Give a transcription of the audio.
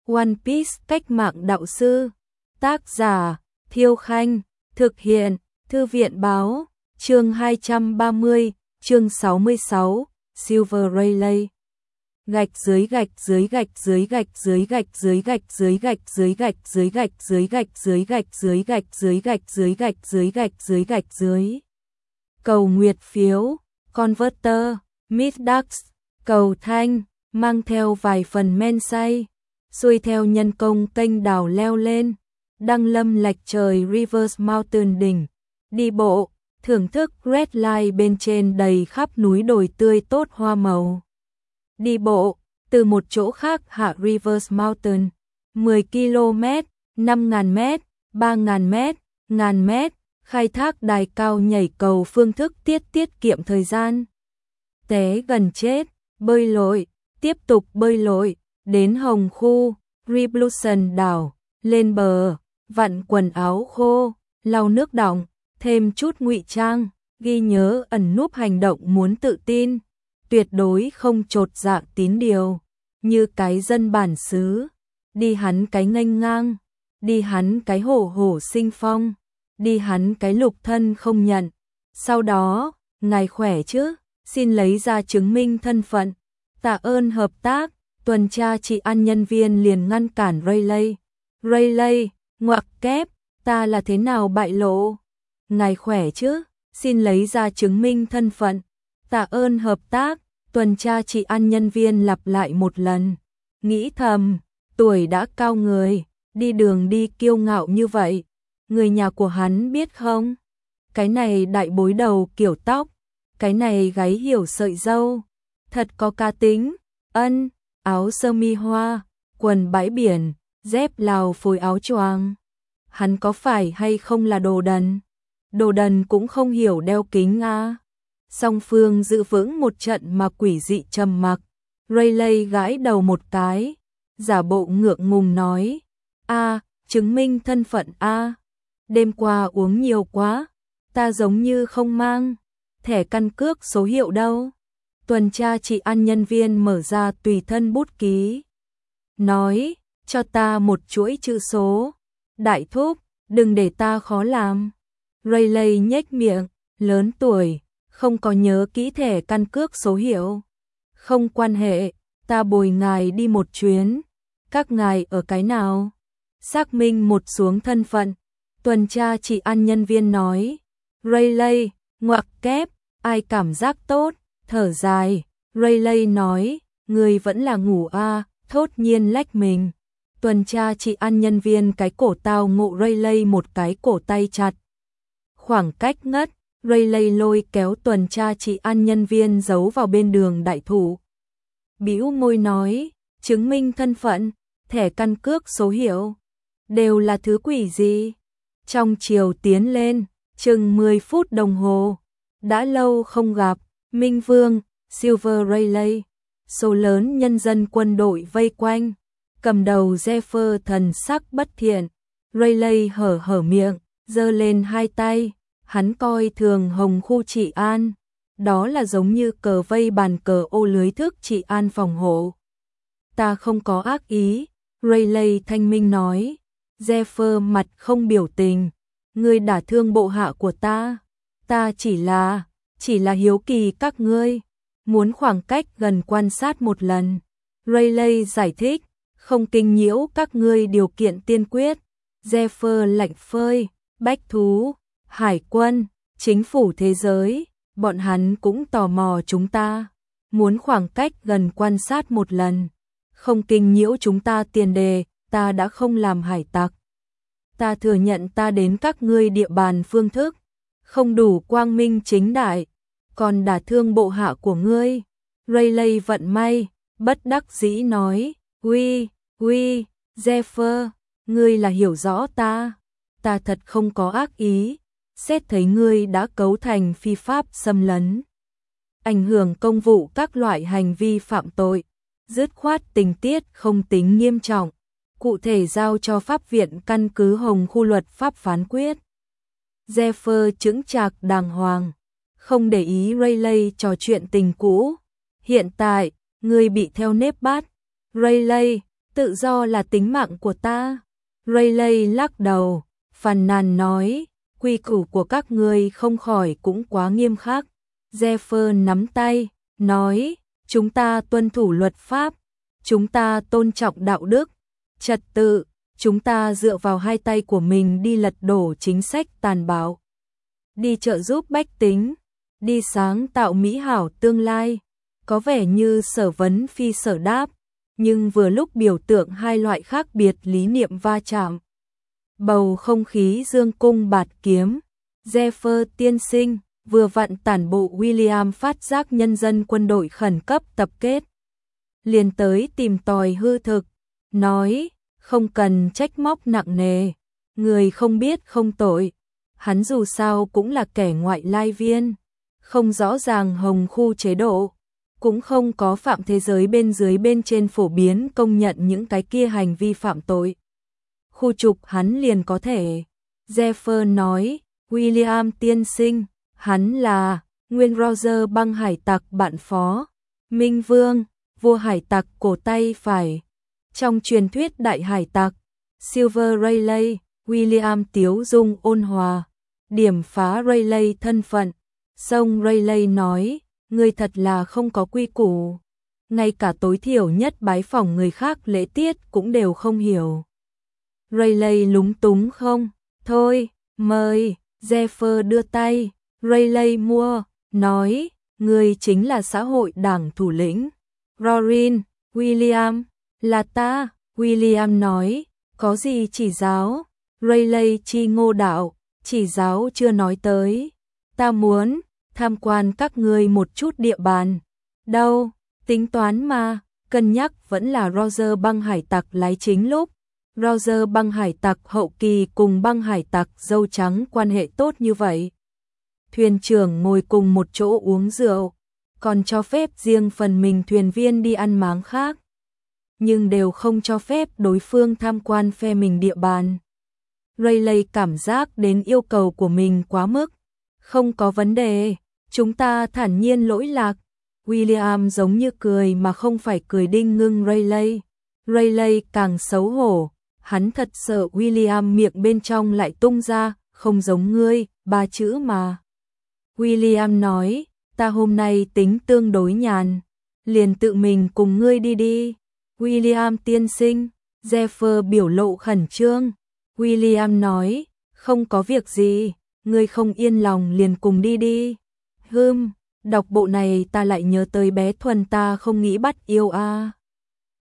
One Piece cách mạng đạo sư. Tác giả Thiêu Khanh. Thực hiện Thư viện Báo. Chương 230, chương 66, Silver Rayleigh. Gạch dưới gạch dưới gạch dưới gạch dưới gạch dưới gạch dưới gạch dưới gạch dưới gạch dưới gạch dưới gạch dưới gạch dưới gạch dưới gạch dưới gạch dưới gạch dưới. Cầu nguyệt phiếu, Converter, Middax, cầu thanh, mang theo vài phần men say, xuôi theo nhân công kênh đào leo lên, đăng lâm lạch trời Rivers Mountain đỉnh, đi bộ, thưởng thức Red Light bên trên đầy khắp núi đồi tươi tốt hoa màu. Đi bộ, từ một chỗ khác hạ Rivers Mountain, 10 km, 5.000 m, 3.000 m, 1.000 m, khai thác đài cao nhảy cầu phương thức tiết kiệm thời gian. Té gần chết, bơi lội, tiếp tục bơi lội, đến Hồng Khu, Revolution đảo, lên bờ, vặn quần áo khô, lau nước đọng, thêm chút ngụy trang, ghi nhớ ẩn núp hành động muốn tự tin, tuyệt đối không chột dạ tín điều, như cái dân bản xứ, đi hắn cái nghênh ngang, đi hắn cái hổ hổ sinh phong, đi hắn cái lục thân không nhận. Sau đó, ngài khỏe chứ, xin lấy ra chứng minh thân phận, tạ ơn hợp tác, tuần tra trị an nhân viên liền ngăn cản Rayleigh. Rayleigh, ngoặc kép, ta là thế nào bại lộ? Ngài khỏe chứ, xin lấy ra chứng minh thân phận, tạ ơn hợp tác, tuần tra trị an nhân viên lặp lại một lần. Nghĩ thầm, tuổi đã cao người, đi đường đi kiêu ngạo như vậy, người nhà của hắn biết không? Cái này đại bối đầu kiểu tóc, cái này gáy hiểu sợi dâu, thật có cá tính. Ân, áo sơ mi hoa, quần bãi biển, dép Lào phối áo choàng. Hắn có phải hay không là đồ đần? Đồ đần cũng không hiểu đeo kính à? Song phương giữ vững một trận mà quỷ dị trầm mặc. Rayleigh gãi đầu một cái, giả bộ ngượng ngùng nói: "A, chứng minh thân phận a. Đêm qua uống nhiều quá, ta giống như không mang thẻ căn cước số hiệu đâu." Tuần tra trị an nhân viên mở ra tùy thân bút ký, nói: "Cho ta một chuỗi chữ số. Đại thúc, đừng để ta khó làm." Rayleigh nhếch miệng, lớn tuổi, không có nhớ kỹ thẻ căn cước số hiệu. "Không quan hệ, ta bồi ngài đi một chuyến. Các ngài ở cái nào?" Xác minh một xuống thân phận, tuần tra trị an nhân viên nói. Rayleigh, ngoặc kép, ai cảm giác tốt, thở dài. Rayleigh nói, người vẫn là ngủ a, thốt nhiên lách mình. Tuần tra trị an nhân viên cái cổ tao ngộ Rayleigh một cái cổ tay chặt. Khoảng cách ngất, Rayleigh lôi kéo tuần tra trị an nhân viên giấu vào bên đường đại thụ. Bĩu môi nói, chứng minh thân phận, thẻ căn cước số hiệu, đều là thứ quỷ gì? Trong chiều tiến lên, chừng 10 phút đồng hồ, đã lâu không gặp, Minh Vương, Silver Rayleigh, số lớn nhân dân quân đội vây quanh, cầm đầu Zephyr thần sắc bất thiện. Rayleigh hở miệng, giơ lên hai tay, hắn coi thường Hồng Khu trị an, đó là giống như cờ vây bàn cờ ô lưới thức trị an phòng hộ. Ta không có ác ý, Rayleigh thanh minh nói. Zephyr mặt không biểu tình, ngươi đả thương bộ hạ của ta chỉ là hiếu kỳ các ngươi, muốn khoảng cách gần quan sát một lần. Rayleigh giải thích, không kinh nhiễu các ngươi điều kiện tiên quyết. Zephyr lạnh phơi, bách thú, hải quân, chính phủ thế giới, bọn hắn cũng tò mò chúng ta, muốn khoảng cách gần quan sát một lần, không kinh nhiễu chúng ta tiền đề, ta đã không làm hải tặc. Ta thừa nhận ta đến các ngươi địa bàn phương thức không đủ quang minh chính đại, còn đả thương bộ hạ của ngươi. Rayleigh vận may, bất đắc dĩ nói, uy, Zephyr, ngươi là hiểu rõ ta thật không có ác ý, xét thấy ngươi đã cấu thành phi pháp xâm lấn, ảnh hưởng công vụ các loại hành vi phạm tội, dứt khoát tình tiết không tính nghiêm trọng, cụ thể giao cho pháp viện căn cứ Hồng Khu luật pháp phán quyết. Zephyr chững chạc đàng hoàng, không để ý Rayleigh trò chuyện tình cũ. Hiện tại, ngươi bị theo nếp bắt. Rayleigh, Tự do là tính mạng của ta. Rayleigh lắc đầu, phàn nàn nói, quy củ của các ngươi không khỏi cũng quá nghiêm khắc. Zephyr nắm tay, nói, chúng ta tuân thủ luật pháp, chúng ta tôn trọng đạo đức, trật tự, chúng ta dựa vào hai tay của mình đi lật đổ chính sách tàn bạo, đi trợ giúp bách tính, đi sáng tạo mỹ hảo tương lai. Có vẻ như Sở Vấn phi sở đáp, nhưng vừa lúc biểu tượng hai loại khác biệt lý niệm va chạm. Bầu không khí dương cung bạt kiếm. Zephyr tiên sinh, vừa vặn tản bộ William phát giác nhân dân quân đội khẩn cấp tập kết. Liền tới tìm tòi hư thực, nói, không cần trách móc nặng nề, người không biết không tội, hắn dù sao cũng là kẻ ngoại lai viên, không rõ ràng hồng khu chế độ, cũng không có phạm thế giới bên dưới bên trên phổ biến công nhận những cái kia hành vi phạm tội. Khu trục hắn liền có thể. Zephyr nói, William tiên sinh, hắn là nguyên Roger băng hải tặc bạn phó, Minh Vương, vua hải tặc cổ tay phải. Trong truyền thuyết đại hải tặc, Silver Rayleigh, William tiếu dung ôn hòa, điểm phá Rayleigh thân phận. Song Rayleigh nói, ngươi thật là không có quy củ, ngay cả tối thiểu nhất bái phỏng người khác lễ tiết cũng đều không hiểu. Rayleigh lúng túng không, thôi, mời. Zephyr đưa tay, Rayleigh mua, nói, ngươi chính là xã hội đảng thủ lĩnh. Rorin, William, là ta. William nói, có gì chỉ giáo? Rayleigh chi ngô đạo, chỉ giáo chưa nói tới. Ta muốn tham quan các ngươi một chút địa bàn. Đâu, tính toán mà, cân nhắc vẫn là Roger băng hải tặc lái chính lúc. Roger băng hải tặc hậu kỳ cùng băng hải tặc dâu trắng quan hệ tốt như vậy. Thuyền trưởng ngồi cùng một chỗ uống rượu, còn cho phép riêng phần mình thuyền viên đi ăn máng khác. Nhưng đều không cho phép đối phương tham quan phe mình địa bàn. Rayleigh cảm giác đến yêu cầu của mình quá mức. Không có vấn đề, chúng ta thản nhiên lỗi lạc. William giống như cười mà không phải cười đinh ngưng Rayleigh. Rayleigh càng xấu hổ, hắn thật sợ William miệng bên trong lại tung ra, không giống ngươi, ba chữ mà. William nói, ta hôm nay tính tương đối nhàn, liền tự mình cùng ngươi đi đi. William tiên sinh, Zephyr biểu lộ khẩn trương. William nói, không có việc gì, ngươi không yên lòng liền cùng đi đi. Đọc bộ này ta lại nhớ tới bé Thuần ta không nghĩ bắt yêu a.